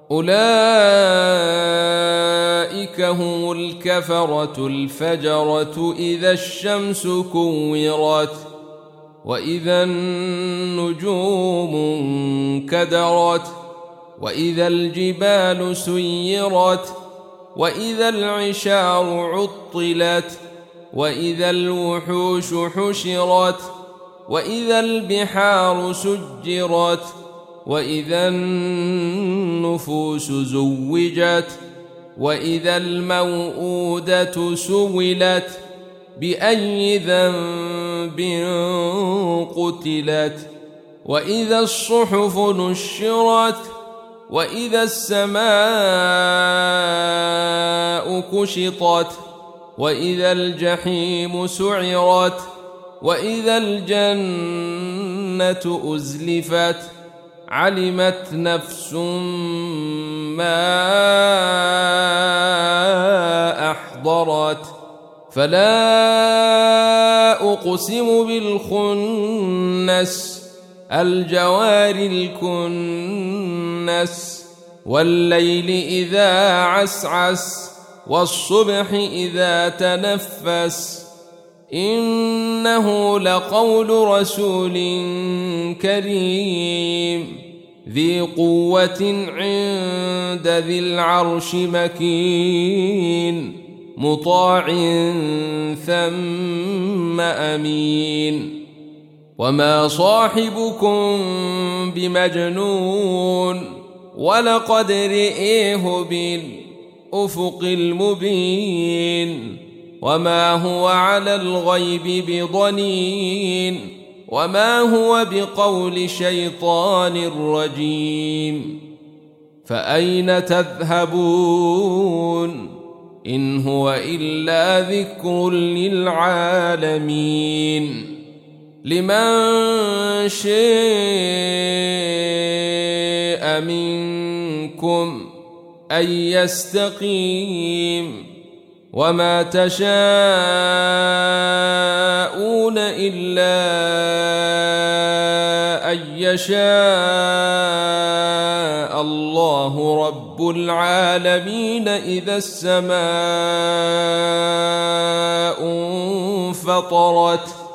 أولئك هم الكفرة الفجرة إذا الشمس كورت وإذا النجوم انكدرت وإذا الجبال سيرت وإذا العشار عطلت وإذا الوحوش حشرت وإذا البحار سجرت وإذا النفوس زوجت وإذا الموءودة سئلت بأي ذنب قتلت وإذا الصحف نشرت وإذا السماء كشطت وإذا الجحيم سعرت وإذا الجنة أزلفت علمت نفس ما أحضرت فلا أقسم بالخنس الجوار الكنس والليل إذا عسعس والصبح إذا تنفس إنه لقول رسول كريم ذي قوة عند ذي العرش مكين مطاع ثم أمين وما صاحبكم بمجنون ولقد رئيه بالأفق المبين وما هو على الغيب بضنين وما هو بقول شيطان رجيم فأين تذهبون إن هو إلا ذكر للعالمين لمن شاء منكم أن يستقيم وما تشاءون إلا أن يشاء الله رب العالمين إذا السماء انفطرت